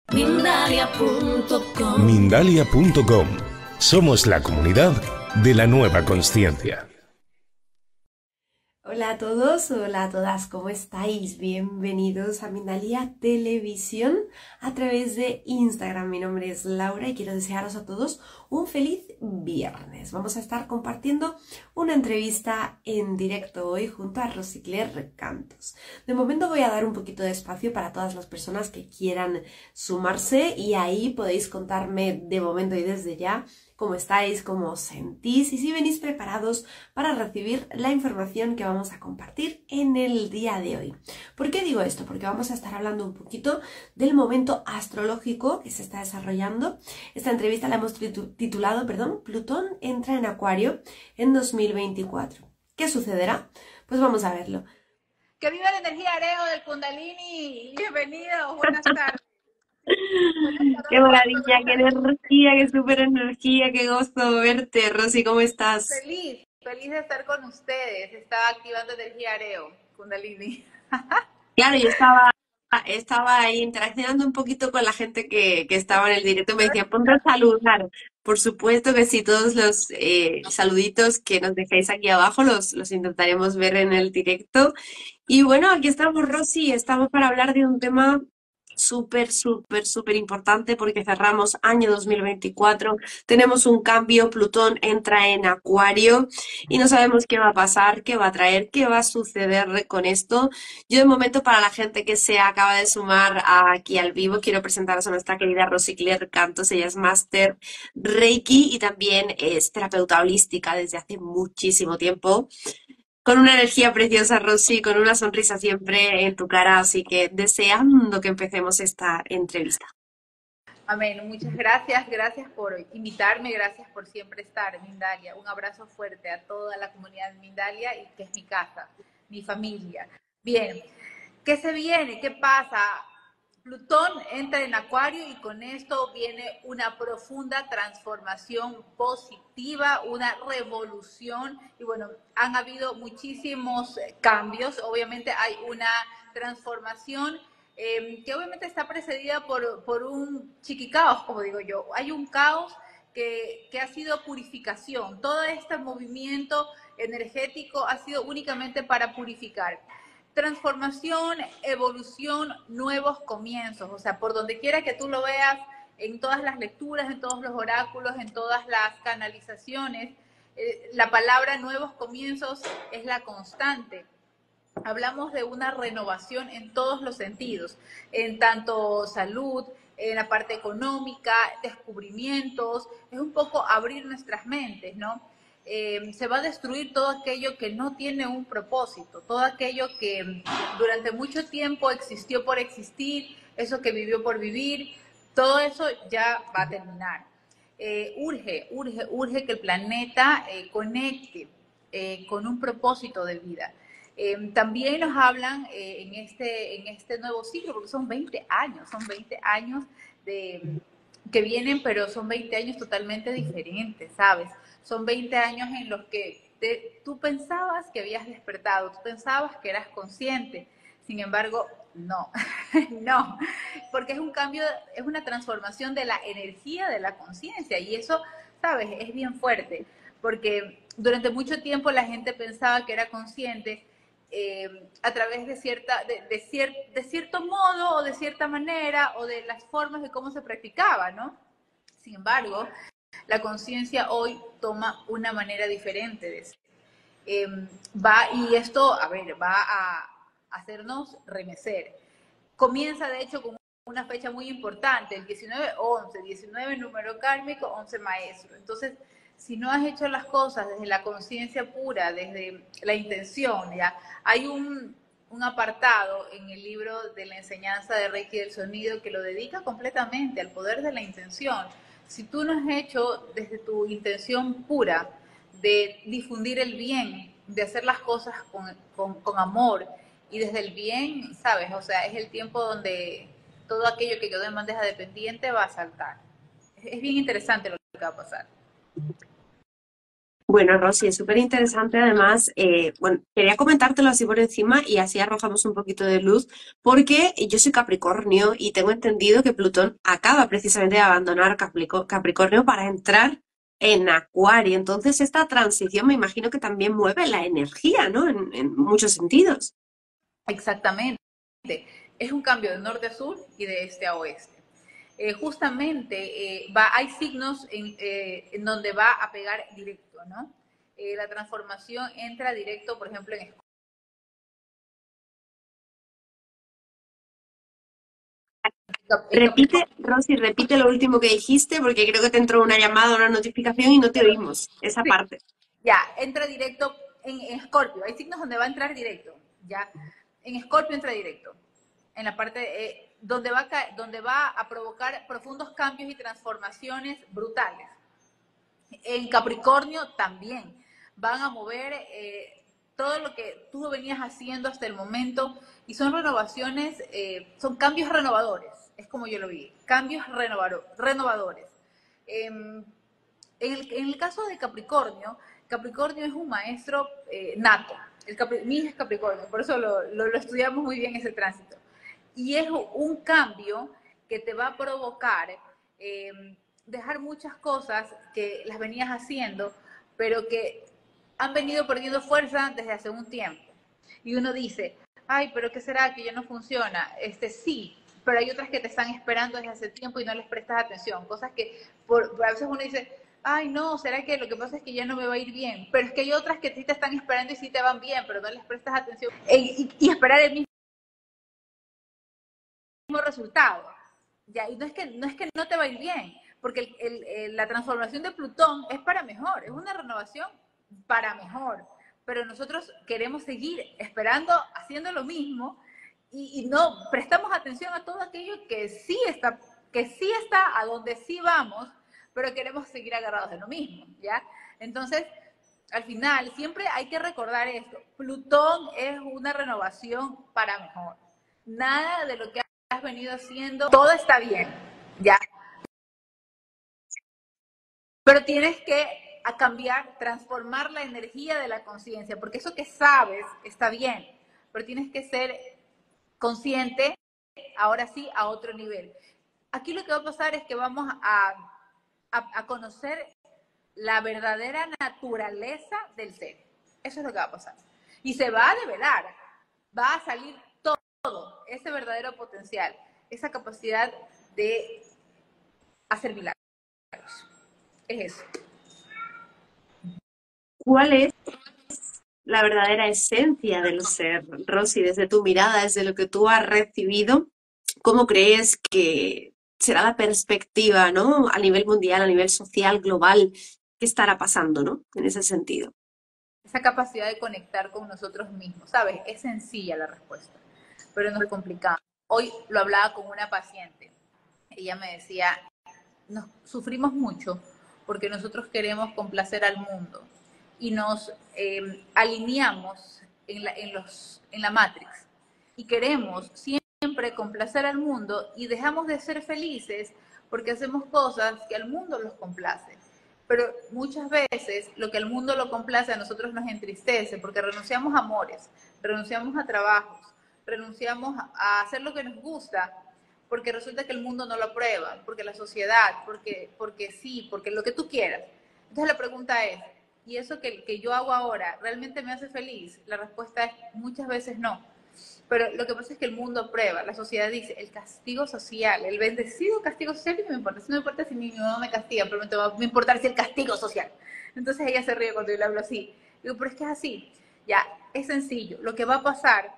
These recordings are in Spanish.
Mindalia.com. Mindalia.com. Somos la comunidad de la nueva consciencia. Hola a todos, hola a todas, ¿cómo estáis? Bienvenidos a Mindalia Televisión a través de Instagram. Mi nombre es Laura y quiero desearos a todos un feliz viernes. Vamos a estar compartiendo una entrevista en directo hoy junto a Rosy Claire Cantos. De momento voy a dar un poquito de espacio para todas las personas que quieran sumarse y ahí podéis contarme de momento y desde ya cómo estáis, cómo os sentís y si venís preparados para recibir la información que vamos a compartir en el día de hoy. ¿Por qué digo esto? Porque vamos a estar hablando un poquito del momento astrológico que se está desarrollando. Esta entrevista la hemos titulado, Plutón entra en Acuario en 2024. ¿Qué sucederá? Pues vamos a verlo. Que viva la energía Areo del Kundalini. Bienvenidos, buenas tardes. Qué maravilla, qué energía, qué súper energía, qué gusto verte. Rosy, ¿cómo estás? Feliz de estar con ustedes. Estaba activando energía Areo, Kundalini. Claro, yo estaba ahí interaccionando un poquito con la gente que estaba en el directo. Me decía, ponte a saludar. Por supuesto que sí, todos los saluditos que nos dejéis aquí abajo los intentaremos ver en el directo. Y bueno, aquí estamos, Rosy, estamos para hablar de un tema súper importante porque cerramos año 2024, tenemos un cambio, Plutón entra en Acuario y no sabemos qué va a pasar, qué va a traer, qué va a suceder con esto. Yo de momento, para la gente que se acaba de sumar aquí al vivo, quiero presentaros a nuestra querida Rosy Claire Cantos. Ella es máster Reiki y también es terapeuta holística desde hace muchísimo tiempo. Con una energía preciosa, Rosy, con una sonrisa siempre en tu cara, así que deseando que empecemos esta entrevista. Amén. Muchas gracias. Gracias por invitarme. Gracias por siempre estar en Mindalia. Un abrazo fuerte a toda la comunidad de Mindalia y que es mi casa, mi familia. Bien. ¿Qué se viene? ¿Qué pasa? Plutón entra en Acuario y con esto viene una profunda transformación positiva, una revolución. Y bueno, han habido muchísimos cambios. Obviamente hay una transformación que obviamente está precedida por un chiquicaos, como digo yo. Hay un caos que ha sido purificación. Todo este movimiento energético ha sido únicamente para purificar. Transformación, evolución, nuevos comienzos. O sea, por donde quiera que tú lo veas, en todas las lecturas, en todos los oráculos, en todas las canalizaciones, la palabra nuevos comienzos es la constante. Hablamos de una renovación en todos los sentidos, en tanto salud, en la parte económica, descubrimientos, es un poco abrir nuestras mentes, ¿no? Se va a destruir todo aquello que no tiene un propósito, todo aquello que durante mucho tiempo existió por existir, eso que vivió por vivir, todo eso ya va a terminar. Urge que el planeta conecte con un propósito de vida. También nos hablan en este nuevo ciclo, porque son 20 años que vienen, pero son 20 años totalmente diferentes, ¿sabes? Son 20 años en los que tú pensabas que habías despertado, tú pensabas que eras consciente, sin embargo, no, no, porque es un cambio, es una transformación de la energía de la conciencia y eso, ¿sabes? Es bien fuerte, porque durante mucho tiempo la gente pensaba que era consciente a través de cierto modo o de cierta manera o de las formas de cómo se practicaba, ¿no? Sin embargo, la conciencia hoy toma una manera diferente de ser. Y esto, va a hacernos remecer. Comienza, de hecho, con una fecha muy importante, el 19-11, 19 número kármico, 11 maestro. Entonces, si no has hecho las cosas desde la conciencia pura, desde la intención, ya hay un apartado en el libro de la enseñanza de Reiki del Sonido que lo dedica completamente al poder de la intención. Si tú no has hecho desde tu intención pura de difundir el bien, de hacer las cosas con amor y desde el bien, ¿sabes? O sea, es el tiempo donde todo aquello que quedó en bandeja de pendiente va a saltar. Es bien interesante lo que va a pasar. Bueno, Rosy, es súper interesante. Además, bueno, quería comentártelo así por encima y así arrojamos un poquito de luz, porque yo soy Capricornio y tengo entendido que Plutón acaba precisamente de abandonar Capricornio para entrar en Acuario. Entonces, esta transición me imagino que también mueve la energía, ¿no? En muchos sentidos. Exactamente. Es un cambio de norte a sur y de este a oeste. Justamente hay signos en donde va a pegar directo, ¿no? La transformación entra directo, por ejemplo, en Repite, Capricornio. Rosy, repite lo último que dijiste, porque creo que te entró una llamada, una notificación y no te oímos. Esa Sí, parte. ya, entra directo en Escorpio. Hay signos donde va a entrar directo, ya. En Escorpio entra directo. En la parte donde va a provocar profundos cambios y transformaciones brutales. En Capricornio también van a mover todo lo que tú venías haciendo hasta el momento y son renovaciones, son cambios renovadores, es como yo lo vi, cambios renovadores. En el caso de Capricornio, Capricornio es un maestro nato. Mi hija es Capricornio, por eso lo estudiamos muy bien ese tránsito. Y es un cambio que te va a provocar dejar muchas cosas que las venías haciendo, pero que han venido perdiendo fuerza desde hace un tiempo. Y uno dice, ay, pero ¿qué será que ya no funciona? Sí, pero hay otras que te están esperando desde hace tiempo y no les prestas atención. Cosas que a veces uno dice, ay, no, ¿será que lo que pasa es que ya no me va a ir bien? Pero es que hay otras que sí te están esperando y sí te van bien, pero no les prestas atención. Y esperar el mismo resultado. Ya, y no es que no te va a ir bien, porque la transformación de Plutón es para mejor, es una renovación para mejor. Pero nosotros queremos seguir esperando, haciendo lo mismo, y no prestamos atención a todo aquello que sí está a donde sí vamos, pero queremos seguir agarrados de lo mismo, ¿ya? Entonces, al final, siempre hay que recordar esto. Plutón es una renovación para mejor. Nada de lo que has venido haciendo, todo está bien, ¿ya? Pero tienes que cambiar, transformar la energía de la conciencia, porque eso que sabes está bien, pero tienes que ser consciente, ahora sí, a otro nivel. Aquí lo que va a pasar es que vamos a conocer la verdadera naturaleza del ser. Eso es lo que va a pasar. Y se va a develar, va a salir todo ese verdadero potencial, esa capacidad de hacer milagros. Es eso. ¿Cuál es la verdadera esencia del ser, Rosy, desde tu mirada, desde lo que tú has recibido? ¿Cómo crees que será la perspectiva, ¿no? A nivel mundial, a nivel social, global, qué estará pasando, ¿no? En ese sentido. Esa capacidad de conectar con nosotros mismos, ¿sabes? Es sencilla la respuesta, pero no es complicada. Hoy lo hablaba con una paciente. Ella me decía, nos sufrimos mucho porque nosotros queremos complacer al mundo y nos alineamos en la Matrix y queremos siempre complacer al mundo y dejamos de ser felices porque hacemos cosas que al mundo los complace. Pero muchas veces lo que al mundo lo complace a nosotros nos entristece porque renunciamos a amores, renunciamos a trabajos, renunciamos a hacer lo que nos gusta porque resulta que el mundo no lo aprueba, porque la sociedad, porque sí, porque lo que tú quieras. Entonces la pregunta es, ¿y eso que yo hago ahora realmente me hace feliz? La respuesta es muchas veces no. Pero lo que pasa es que el mundo aprueba, la sociedad dice, el castigo social, el bendecido castigo social, y no me importa, no me importa si mi mamá me castiga, pero me va a importar si el castigo social. Entonces ella se ríe cuando yo le hablo así. Digo, pero es que es así. Ya, es sencillo. Lo que va a pasar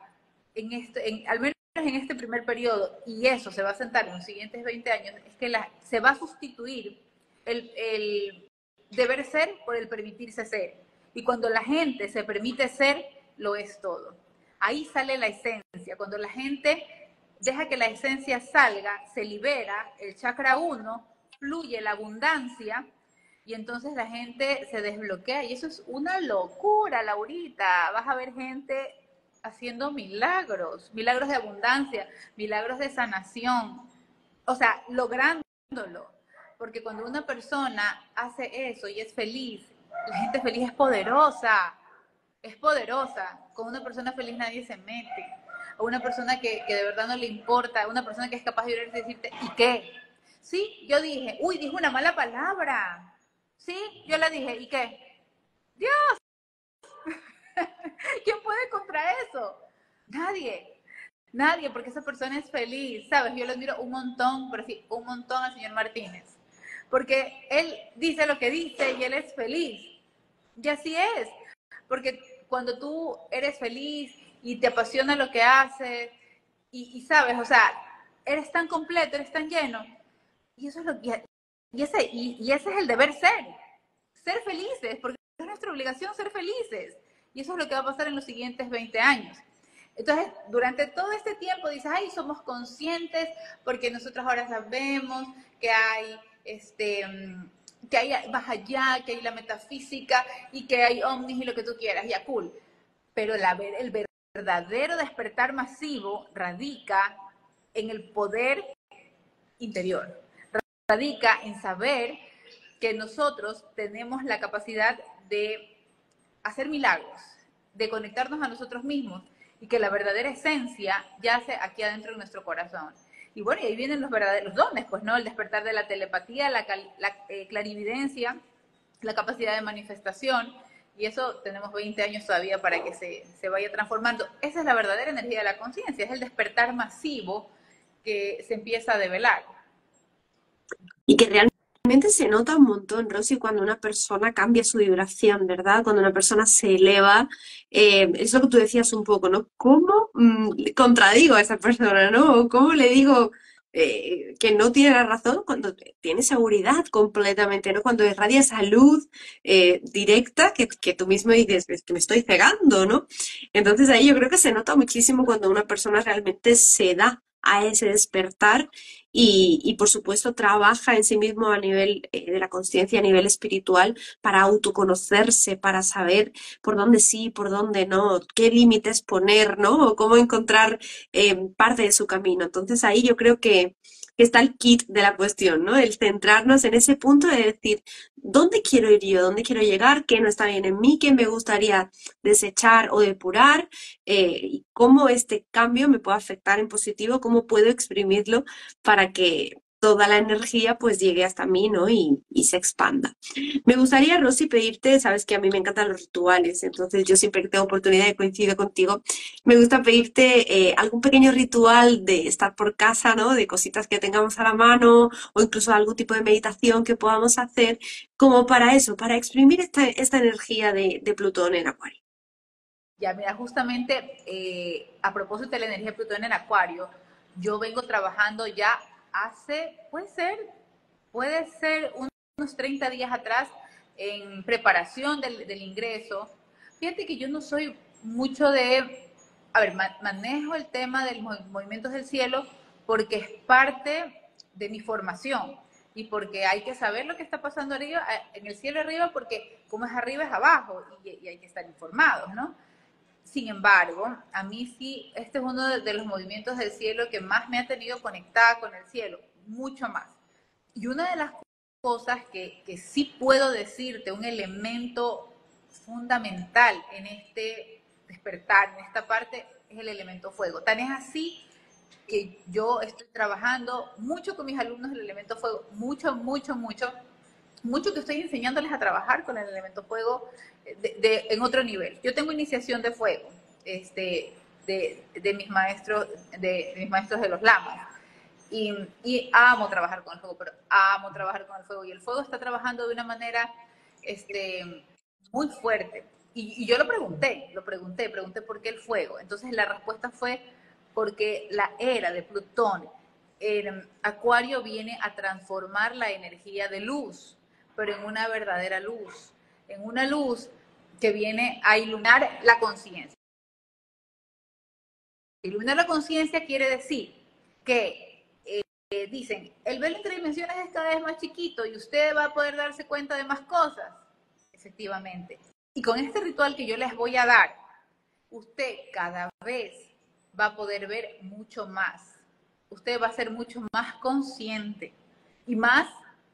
al menos en este primer periodo, y eso se va a sentar en los siguientes 20 años, es que se va a sustituir el deber ser por el permitirse ser. Y cuando la gente se permite ser, lo es todo. Ahí sale la esencia. Cuando la gente deja que la esencia salga, se libera el chakra 1, fluye la abundancia y entonces la gente se desbloquea. Y eso es una locura, Laurita. Vas a ver gente haciendo milagros, milagros de abundancia, milagros de sanación. O sea, lográndolo. Porque cuando una persona hace eso y es feliz La gente feliz es poderosa. Es poderosa. Con una persona feliz nadie se mete. O una persona que de verdad no le importa, una persona que es capaz de llorar y decirte, ¿y qué? Sí, yo dije, uy, dije una mala palabra. Sí, yo la dije, ¿y qué? Dios, ¿quién puede contra eso? Nadie, nadie, porque esa persona es feliz, ¿sabes? Yo lo admiro un montón, pero sí, un montón al señor Martínez. Porque él dice lo que dice y él es feliz. Y así es. Porque cuando tú eres feliz y te apasiona lo que haces y sabes, o sea, eres tan completo, eres tan lleno. Y eso es lo que... Y ese es el deber ser felices, porque es nuestra obligación ser felices. Y eso es lo que va a pasar en los siguientes 20 años. Entonces, durante todo este tiempo dices, ay, somos conscientes porque nosotros ahora sabemos que hay que hay más allá, que hay la metafísica y que hay ovnis y lo que tú quieras, ya cool. Pero el verdadero despertar masivo radica en el poder interior, radica en saber que nosotros tenemos la capacidad de hacer milagros, de conectarnos a nosotros mismos y que la verdadera esencia yace aquí adentro de nuestro corazón. Y bueno, y ahí vienen los verdaderos dones, pues, ¿no? El despertar de la telepatía, la clarividencia, la capacidad de manifestación, y eso tenemos 20 años todavía para que se vaya transformando. Esa es la verdadera energía de la conciencia, es el despertar masivo que se empieza a develar. Y que realmente se nota un montón, Rosy, cuando una persona cambia su vibración, ¿verdad? Cuando una persona se eleva, es lo que tú decías un poco, ¿no? ¿Cómo contradigo a esa persona, ¿no? O ¿cómo le digo que no tiene la razón cuando tiene seguridad completamente, ¿no? Cuando irradia esa luz directa que tú mismo dices, es que me estoy cegando, ¿no? Entonces ahí yo creo que se nota muchísimo cuando una persona realmente se da a ese despertar y por supuesto trabaja en sí mismo a nivel de la conciencia, a nivel espiritual, para autoconocerse, para saber por dónde sí, por dónde no, qué límites poner, ¿no? O cómo encontrar parte de su camino. Entonces ahí yo creo que está el kit de la cuestión, ¿no? El centrarnos en ese punto de decir, ¿dónde quiero ir yo? ¿Dónde quiero llegar? ¿Qué no está bien en mí? ¿Qué me gustaría desechar o depurar? Y cómo este cambio me puede afectar en positivo, cómo puedo exprimirlo para que toda la energía pues llegue hasta mí, ¿no? Y se expanda. Me gustaría, Rosy, pedirte, sabes que a mí me encantan los rituales, entonces yo siempre que tengo oportunidad de coincidir contigo, me gusta pedirte algún pequeño ritual de estar por casa, ¿no? De cositas que tengamos a la mano o incluso algún tipo de meditación que podamos hacer como para eso, para exprimir esta energía de Plutón en Acuario. Ya, mira, justamente a propósito de la energía de Plutón en Acuario, yo vengo trabajando ya hace, puede ser unos 30 días atrás en preparación del ingreso. Fíjate que yo no soy mucho de, a ver, manejo el tema de los movimientos del cielo porque es parte de mi formación y porque hay que saber lo que está pasando arriba, en el cielo arriba, porque como es arriba es abajo y hay que estar informados, ¿no? Sin embargo, a mí sí, este es uno de los movimientos del cielo que más me ha tenido conectada con el cielo, mucho más. Y una de las cosas que sí puedo decirte, un elemento fundamental en este despertar, en esta parte, es el elemento fuego. Tan es así que yo estoy trabajando mucho con mis alumnos el elemento fuego, mucho que estoy enseñándoles a trabajar con el elemento fuego en otro nivel. Yo tengo iniciación de fuego de mis maestros de los lamas y amo trabajar con el fuego, pero amo trabajar con el fuego y el fuego está trabajando de una manera muy fuerte. Y yo pregunté por qué el fuego. Entonces la respuesta fue porque la era de Plutón en Acuario viene a transformar la energía de luz, pero en una verdadera luz, en una luz que viene a iluminar la conciencia. Iluminar la conciencia quiere decir que dicen, el velo entre dimensiones es cada vez más chiquito y usted va a poder darse cuenta de más cosas. Efectivamente. Y con este ritual que yo les voy a dar, usted cada vez va a poder ver mucho más. Usted va a ser mucho más consciente y más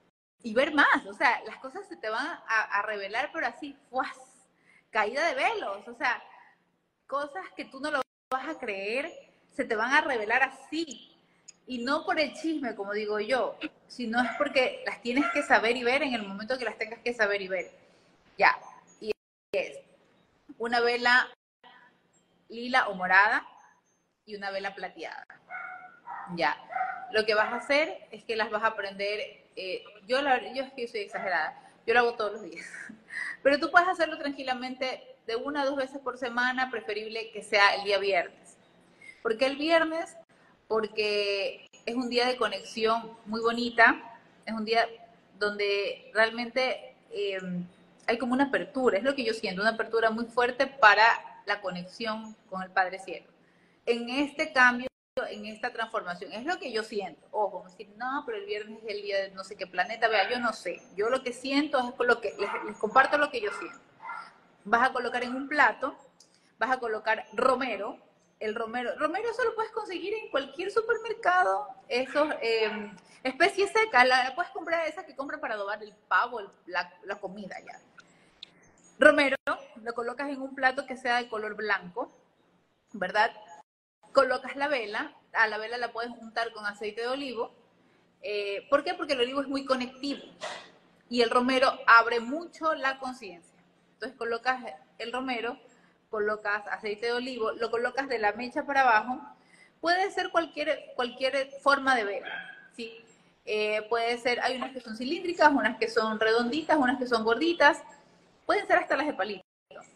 y ver más, o sea, las cosas se te van a revelar, pero así, ¡fuas! Caída de velos, o sea, cosas que tú no lo vas a creer, se te van a revelar así. Y no por el chisme, como digo yo, sino es porque las tienes que saber y ver en el momento que las tengas que saber y ver. Ya. Y es una vela lila o morada y una vela plateada. Ya. Lo que vas a hacer es que las vas a prender. Yo es que soy exagerada. Yo lo hago todos los días. Pero tú puedes hacerlo tranquilamente de 1 a 2 veces por semana, preferible que sea el día viernes. ¿Por qué el viernes? Porque es un día de conexión muy bonita, es un día donde realmente hay como una apertura, es lo que yo siento, una apertura muy fuerte para la conexión con el Padre Cielo. En este cambio, en esta transformación, es lo que yo siento. Ojo, decir, no, pero el viernes es el día de no sé qué planeta, vea, yo no sé. Yo lo que siento es con lo que les comparto lo que yo siento. Vas a colocar en un plato, vas a colocar romero. El romero eso lo puedes conseguir en cualquier supermercado. Esos especies secas, la puedes comprar esa que compran para adobar el pavo, la comida ya. Romero, lo colocas en un plato que sea de color blanco, ¿verdad? Colocas la vela, a la vela la puedes untar con aceite de olivo. ¿Por qué? Porque el olivo es muy conectivo y el romero abre mucho la conciencia. Entonces colocas el romero, colocas aceite de olivo, lo colocas de la mecha para abajo. Puede ser cualquier forma de vela, ¿sí? Puede ser, hay unas que son cilíndricas, unas que son redonditas, unas que son gorditas, pueden ser hasta las de palito.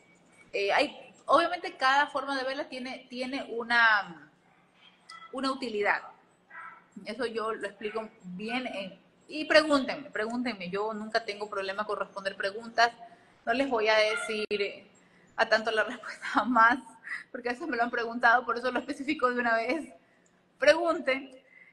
Obviamente cada forma de vela tiene una utilidad. Eso yo lo explico bien. Y pregúntenme. Yo nunca tengo problema con responder preguntas. No les voy a decir a tanto la respuesta jamás, porque a veces me lo han preguntado, por eso lo especifico de una vez. Pregunten.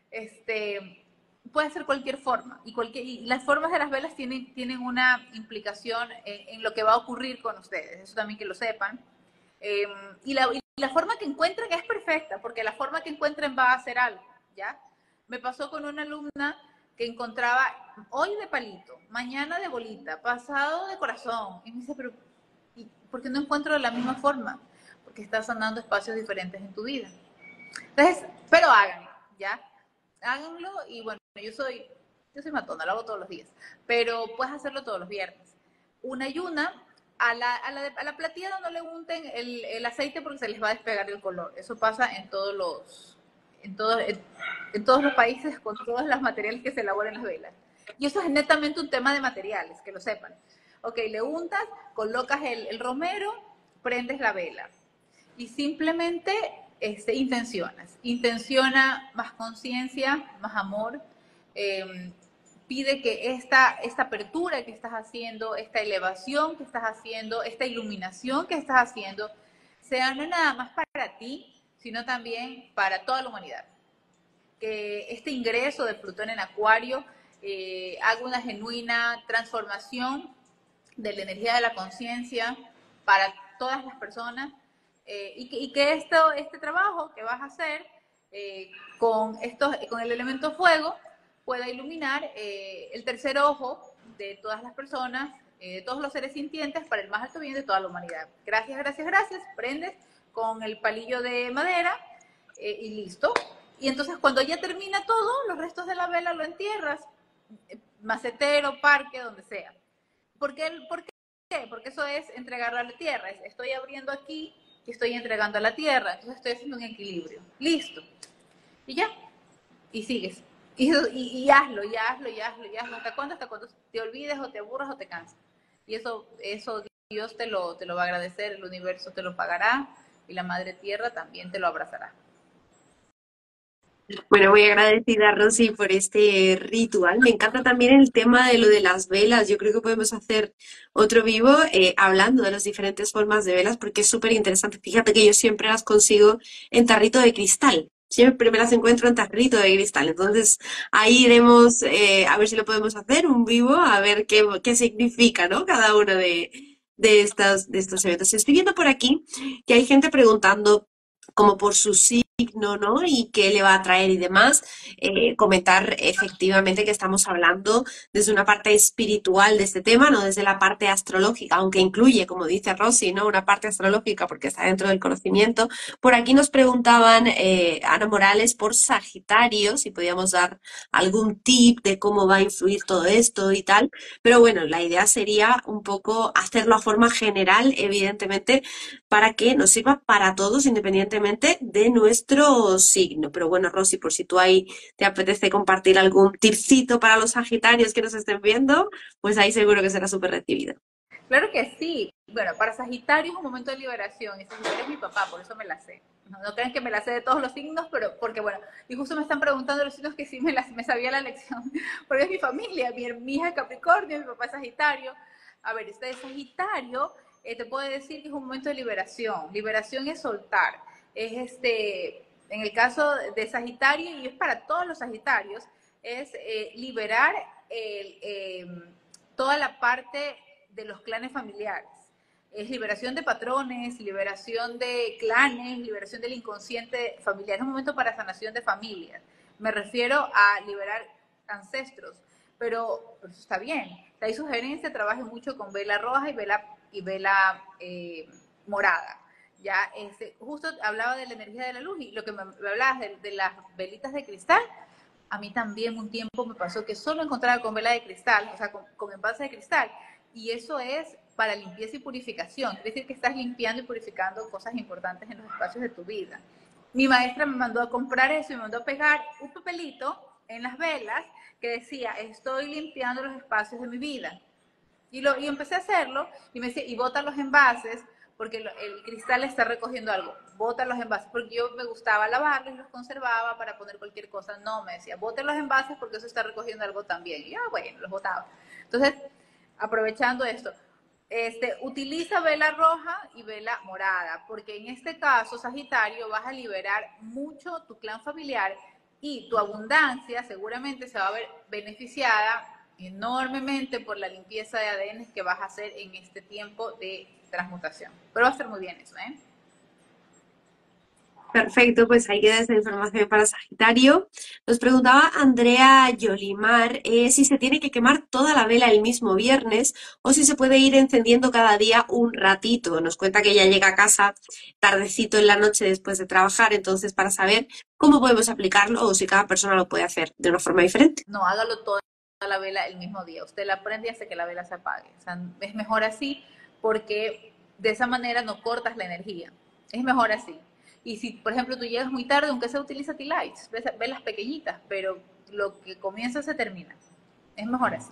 Puede ser cualquier forma. Y las formas de las velas tienen una implicación en lo que va a ocurrir con ustedes. Eso también que lo sepan. Y la forma que encuentren es perfecta, porque la forma que encuentren va a hacer algo, ¿ya? Me pasó con una alumna que encontraba hoy de palito, mañana de bolita, pasado de corazón. Y me dice, pero ¿por qué no encuentro la misma forma? Porque estás sanando espacios diferentes en tu vida. Entonces, pero háganlo, ¿ya? Háganlo y bueno, yo soy matona, lo hago todos los días, pero puedes hacerlo todos los viernes. Una y una. A la plateada no le unten el aceite porque se les va a despegar el color. Eso pasa en todos los países con todos los materiales que se elaboran las velas. Y eso es netamente un tema de materiales, que lo sepan. Ok, le untas, colocas el romero, prendes la vela y simplemente intencionas. Intenciona más conciencia, más amor. Pide que esta apertura que estás haciendo, esta elevación que estás haciendo, esta iluminación que estás haciendo, sea no nada más para ti, sino también para toda la humanidad. Que este ingreso de Plutón en Acuario haga una genuina transformación de la energía de la conciencia para todas las personas y que este trabajo que vas a hacer con el elemento fuego pueda iluminar el tercer ojo de todas las personas, de todos los seres sintientes, para el más alto bien de toda la humanidad. Gracias, gracias, gracias. Prendes con el palillo de madera y listo. Y entonces cuando ya termina todo, los restos de la vela lo entierras, macetero, parque, donde sea. ¿Por qué? Porque eso es entregarlo a la tierra. Estoy abriendo aquí y estoy entregando a la tierra. Entonces estoy haciendo un equilibrio. Listo. Y ya. Y sigues. Y hazlo. ¿Hasta cuándo? Hasta cuando te olvides o te aburras o te cansas. Y eso Dios te lo va a agradecer, el universo te lo pagará y la Madre Tierra también te lo abrazará. Bueno, muy agradecida, Rosy, por este ritual. Me encanta también el tema de lo de las velas. Yo creo que podemos hacer otro vivo hablando de las diferentes formas de velas porque es súper interesante. Fíjate que yo siempre las consigo en tarrito de cristal. Siempre me las encuentro en tarrito de cristal. Entonces, ahí iremos a ver si lo podemos hacer, un vivo, a ver qué significa, ¿no? Cada uno de estos eventos. Estoy viendo por aquí que hay gente preguntando como por sus signo, ¿no? Y qué le va a traer y demás. Comentar efectivamente que estamos hablando desde una parte espiritual de este tema, no desde la parte astrológica, aunque incluye, como dice Rosy, ¿no? Una parte astrológica porque está dentro del conocimiento. Por aquí nos preguntaban, Ana Morales, por Sagitario, si podíamos dar algún tip de cómo va a influir todo esto y tal. Pero bueno, la idea sería un poco hacerlo a forma general, evidentemente, para que nos sirva para todos independientemente de nuestro signo. Pero bueno, Rosy, por si tú ahí te apetece compartir algún tipcito para los Sagitarios que nos estén viendo, pues ahí seguro que será súper recibido. Claro que sí. Bueno, para Sagitario es un momento de liberación. Y Sagitario es mi papá, por eso me la sé. No, no crean que me la sé de todos los signos, pero porque bueno, y justo me están preguntando los signos que sí me sabía la lección, porque es mi familia, mi hija es Capricornio, mi papá es Sagitario. A ver, este de Sagitario, te puedo decir que es un momento de liberación. Liberación es soltar. En el caso de Sagitario, y es para todos los Sagitarios, es liberar toda la parte de los clanes familiares. Es liberación de patrones, liberación de clanes, liberación del inconsciente familiar. Es un momento para sanación de familias. Me refiero a liberar ancestros, pero eso está bien. Hay sugerencia, trabaje mucho con vela roja y vela morada. Ya, justo hablaba de la energía de la luz y lo que me hablabas de las velitas de cristal, a mí también un tiempo me pasó que solo encontraba con vela de cristal, o sea, con envase de cristal, y eso es para limpieza y purificación. Quiere decir que estás limpiando y purificando cosas importantes en los espacios de tu vida. Mi maestra me mandó a comprar eso y me mandó a pegar un papelito en las velas que decía, estoy limpiando los espacios de mi vida. Y empecé a hacerlo y me decía, y bota los envases, porque el cristal está recogiendo algo. Bota los envases, porque yo me gustaba lavarlos y los conservaba para poner cualquier cosa. No, me decía, bote los envases porque eso está recogiendo algo también. Y bueno, los botaba. Entonces, aprovechando esto, utiliza vela roja y vela morada, porque en este caso, Sagitario, vas a liberar mucho tu clan familiar y tu abundancia seguramente se va a ver beneficiada enormemente por la limpieza de ADN que vas a hacer en este tiempo de transmutación. Pero va a ser muy bien eso, ¿eh? Perfecto, pues ahí queda esa información para Sagitario. Nos preguntaba Andrea Yolimar si se tiene que quemar toda la vela el mismo viernes o si se puede ir encendiendo cada día un ratito. Nos cuenta que ella llega a casa tardecito en la noche después de trabajar, entonces para saber cómo podemos aplicarlo o si cada persona lo puede hacer de una forma diferente. No, hágalo toda la vela el mismo día. Usted la prende y hace que la vela se apague. O sea, es mejor así porque de esa manera no cortas la energía. Es mejor así. Y si, por ejemplo, tú llegas muy tarde, aunque se utiliza tea lights, velas pequeñitas, pero lo que comienza se termina. Es mejor así.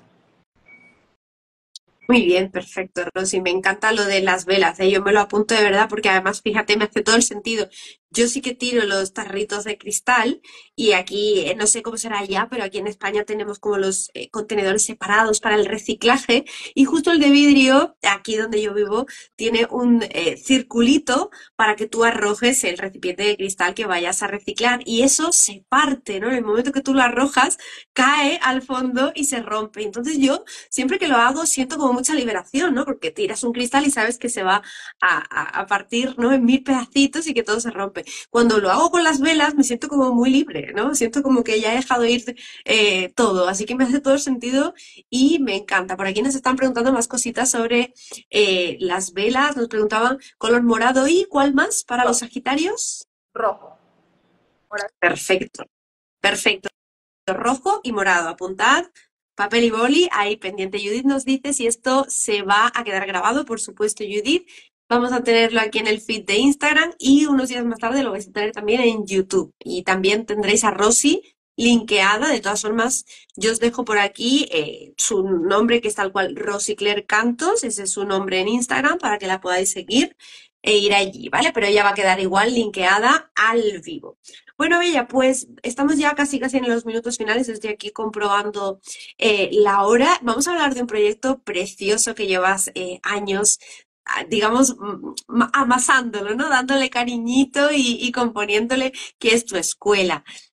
Muy bien, perfecto, Rosy. Me encanta lo de las velas, ¿eh? Yo me lo apunto de verdad porque además, fíjate, me hace todo el sentido. Yo sí que tiro los tarritos de cristal y aquí, no sé cómo será allá, pero aquí en España tenemos como los contenedores separados para el reciclaje y justo el de vidrio, aquí donde yo vivo, tiene un circulito para que tú arrojes el recipiente de cristal que vayas a reciclar y eso se parte, ¿no? En el momento que tú lo arrojas, cae al fondo y se rompe. Entonces yo siempre que lo hago siento como mucha liberación, ¿no? Porque tiras un cristal y sabes que se va a partir, ¿no? En 1000 pedacitos y que todo se rompe. Cuando lo hago con las velas me siento como muy libre, ¿no? Siento como que ya he dejado ir todo, así que me hace todo el sentido y me encanta. Por aquí nos están preguntando más cositas sobre las velas, nos preguntaban color morado y ¿cuál más para los Sagitarios? Rojo. Perfecto, perfecto. Rojo y morado, apuntad. Papel y boli, ahí pendiente. Judith nos dice si esto se va a quedar grabado, por supuesto, Judith. Vamos a tenerlo aquí en el feed de Instagram y unos días más tarde lo vais a tener también en YouTube. Y también tendréis a Rosy linkeada. De todas formas, yo os dejo por aquí su nombre, que es tal cual Rosy Claire Cantos. Ese es su nombre en Instagram para que la podáis seguir e ir allí, ¿vale? Pero ella va a quedar igual linkeada al vivo. Bueno, Bella, pues estamos ya casi en los minutos finales, estoy aquí comprobando la hora. Vamos a hablar de un proyecto precioso que llevas años, digamos, amasándolo, ¿no? Dándole cariñito y componiéndole, que es tu escuela.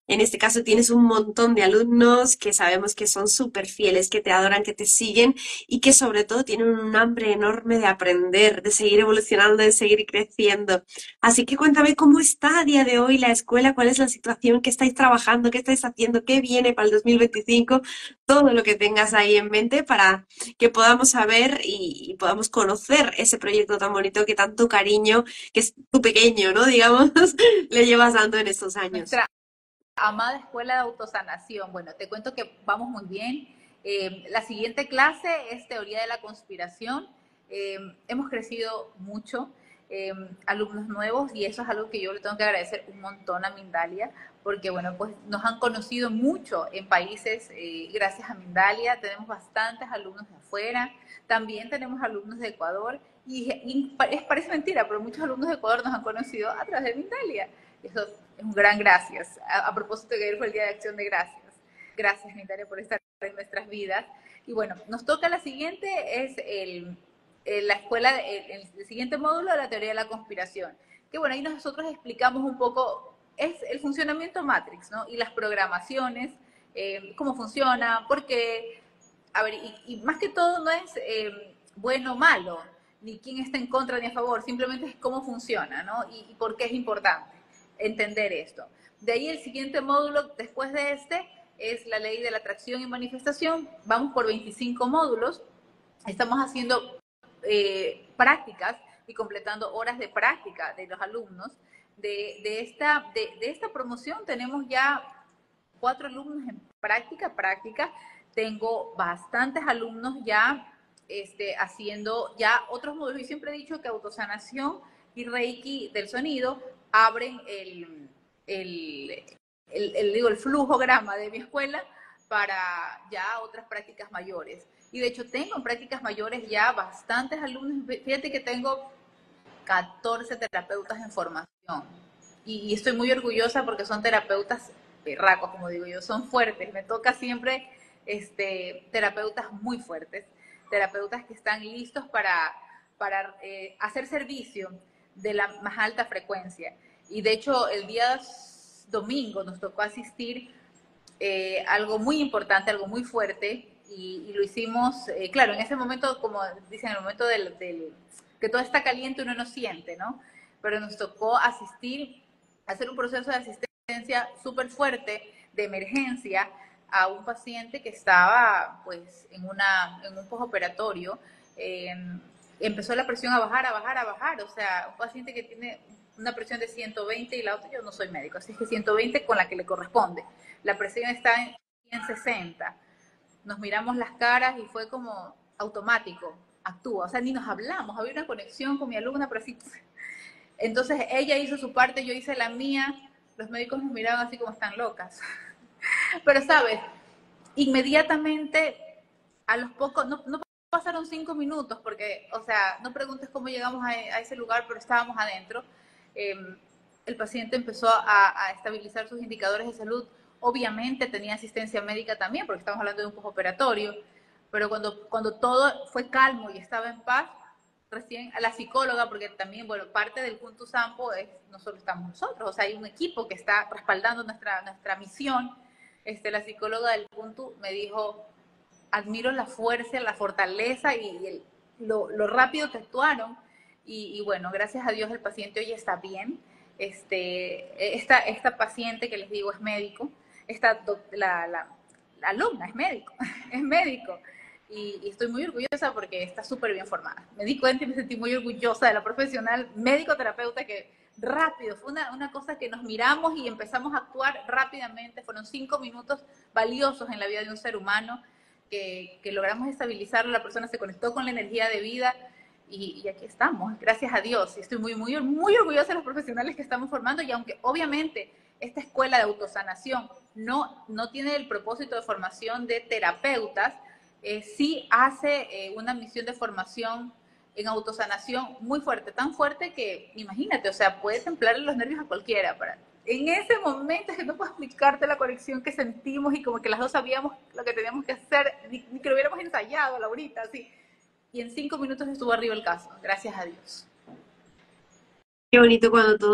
En este caso tienes un montón de alumnos que sabemos que son súper fieles, que te adoran, que te siguen y que sobre todo tienen un hambre enorme de aprender, de seguir evolucionando, de seguir creciendo. Así que cuéntame cómo está a día de hoy la escuela, cuál es la situación, qué estáis trabajando, qué estáis haciendo, qué viene para el 2025, todo lo que tengas ahí en mente para que podamos saber y podamos conocer ese proyecto tan bonito que tanto cariño, que es tu pequeño, ¿no? Digamos, le llevas dando en estos años. Nuestra amada escuela de autosanación. Bueno, te cuento que vamos muy bien. La siguiente clase es teoría de la conspiración. Hemos crecido mucho, alumnos nuevos, y eso es algo que yo le tengo que agradecer un montón a Mindalia, porque bueno, pues nos han conocido mucho en países, gracias a Mindalia. Tenemos bastantes alumnos de afuera, también tenemos alumnos de Ecuador, y parece mentira, pero muchos alumnos de Ecuador nos han conocido a través de Mindalia. Eso es un gran gracias. A propósito de que ayer fue el Día de Acción de Gracias. Gracias, Mindalia, por estar en nuestras vidas. Y bueno, nos toca la siguiente, es la escuela, el siguiente módulo de la teoría de la conspiración. Que bueno, ahí nosotros explicamos un poco, es el funcionamiento Matrix, ¿no? Y las programaciones, cómo funciona, porque, a ver, y más que todo no es bueno o malo, ni quién está en contra ni a favor, simplemente es cómo funciona, ¿no? Y por qué es importante entender esto. De ahí el siguiente módulo, después de este, es la ley de la atracción y manifestación. Vamos por 25 módulos. Estamos haciendo prácticas y completando horas de práctica de los alumnos. De esta promoción tenemos ya 4 alumnos en práctica. Tengo bastantes alumnos ya haciendo ya otros módulos. Y siempre he dicho que autosanación y Reiki del sonido abren el flujograma de mi escuela para ya otras prácticas mayores. Y de hecho tengo en prácticas mayores ya bastantes alumnos. Fíjate que tengo 14 terapeutas en formación. Y estoy muy orgullosa porque son terapeutas perracos, como digo yo, son fuertes. Me toca siempre terapeutas muy fuertes, terapeutas que están listos para hacer servicio de la más alta frecuencia. Y de hecho, el día domingo nos tocó asistir algo muy importante, algo muy fuerte, y lo hicimos, claro, en ese momento, como dicen, en el momento que todo está caliente, uno no siente, ¿no? Pero nos tocó asistir, hacer un proceso de asistencia súper fuerte, de emergencia, a un paciente que estaba, pues, en un postoperatorio. Empezó la presión a bajar, o sea, un paciente que tiene una presión de 120 y la otra, yo no soy médico, así que 120 con la que le corresponde. La presión está en 160. Nos miramos las caras y fue como automático, actúa, o sea, ni nos hablamos, había una conexión con mi alumna, pero así. Entonces ella hizo su parte, yo hice la mía, los médicos nos miraban así como están locas. Pero sabes, inmediatamente, a los pocos, no pasaron 5 minutos, porque, o sea, no preguntes cómo llegamos a ese lugar, pero estábamos adentro. El paciente empezó a estabilizar sus indicadores de salud. Obviamente tenía asistencia médica también, porque estamos hablando de un postoperatorio, pero cuando todo fue calmo y estaba en paz, recién a la psicóloga, porque también, bueno, parte del Punto Sampo es, no solo estamos nosotros, o sea, hay un equipo que está respaldando nuestra misión. La psicóloga del Punto me dijo, admiro la fuerza, la fortaleza y lo rápido que actuaron. Y bueno, gracias a Dios el paciente hoy está bien. Esta paciente que les digo es médico, la alumna es médico, es médico. Y estoy muy orgullosa porque está súper bien formada. Me di cuenta y me sentí muy orgullosa de la profesional médico-terapeuta que rápido, fue una cosa que nos miramos y empezamos a actuar rápidamente. Fueron 5 minutos valiosos en la vida de un ser humano que logramos estabilizarlo. La persona se conectó con la energía de vida y aquí estamos, gracias a Dios. Y estoy muy, muy, muy orgullosa de los profesionales que estamos formando, y aunque obviamente esta escuela de autosanación no tiene el propósito de formación de terapeutas, sí hace una misión de formación en autosanación muy fuerte, tan fuerte que, imagínate, o sea, puede templarle los nervios a cualquiera. En ese momento es que no puedo explicarte la conexión que sentimos y como que las dos sabíamos lo que teníamos que hacer, ni que lo hubiéramos ensayado, Laurita, así. Y en 5 minutos estuvo arriba el caso, gracias a Dios. Qué bonito cuando todo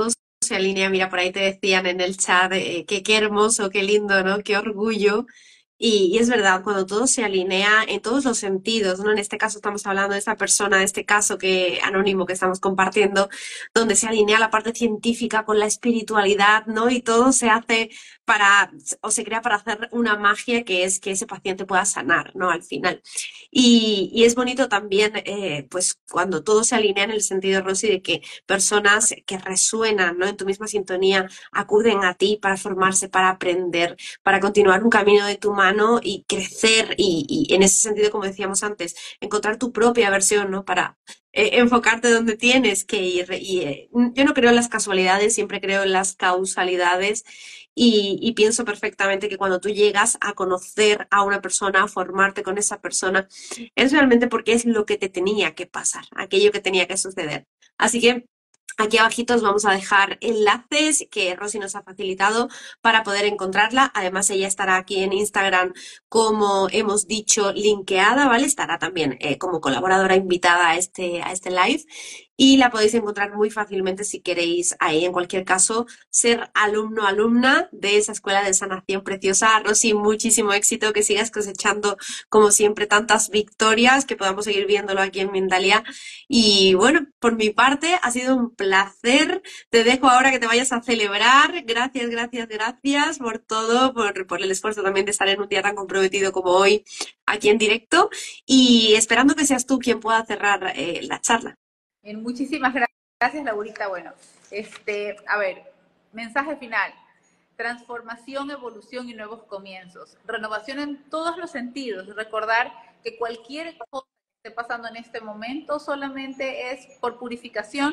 se alinea. Mira, por ahí te decían en el chat, qué hermoso, qué lindo, ¿no? Qué orgullo. Y es verdad, cuando todo se alinea en todos los sentidos, ¿no? En este caso estamos hablando de esta persona, de este caso que anónimo que estamos compartiendo, donde se alinea la parte científica con la espiritualidad, ¿no? Y todo se hace para, o se crea para hacer una magia que es que ese paciente pueda sanar, ¿no? Al final. Y es bonito también, pues, cuando todo se alinea en el sentido, Rosy, de que personas que resuenan, ¿no? En tu misma sintonía acuden a ti para formarse, para aprender, para continuar un camino de tu mano y crecer y en ese sentido, como decíamos antes, encontrar tu propia versión, ¿no? Para enfocarte donde tienes que ir. Yo no creo en las casualidades, siempre creo en las causalidades y pienso perfectamente que cuando tú llegas a conocer a una persona, a formarte con esa persona, es realmente porque es lo que te tenía que pasar, aquello que tenía que suceder. Así que aquí abajito os vamos a dejar enlaces que Rosy nos ha facilitado para poder encontrarla. Además, ella estará aquí en Instagram, como hemos dicho, linkeada, ¿vale? Estará también como colaboradora invitada a este live y la podéis encontrar muy fácilmente si queréis ahí, en cualquier caso, ser alumno o alumna de esa escuela de sanación preciosa. Rosy, muchísimo éxito, que sigas cosechando, como siempre, tantas victorias, que podamos seguir viéndolo aquí en Mindalia. Y bueno, por mi parte ha sido un placer. Te dejo ahora que te vayas a celebrar. Gracias, gracias, gracias por todo, por el esfuerzo también de estar en un día tan comprometido como hoy aquí en directo y esperando que seas tú quien pueda cerrar la charla. Muchísimas gracias, Laurita. Bueno, a ver, mensaje final. Transformación, evolución y nuevos comienzos. Renovación en todos los sentidos. Recordar que cualquier cosa que esté pasando en este momento solamente es por purificación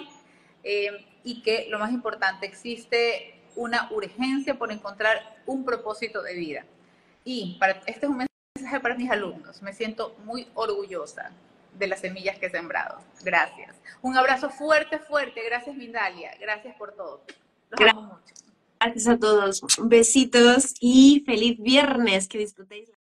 y que, lo más importante, existe una urgencia por encontrar un propósito de vida. Y este es un mensaje para mis alumnos. Me siento muy orgullosa de las semillas que he sembrado. Gracias. Un abrazo fuerte, fuerte. Gracias, Mindalia. Gracias por todo. Los amo mucho. Gracias a todos. Besitos y feliz viernes. Que disfrutéis.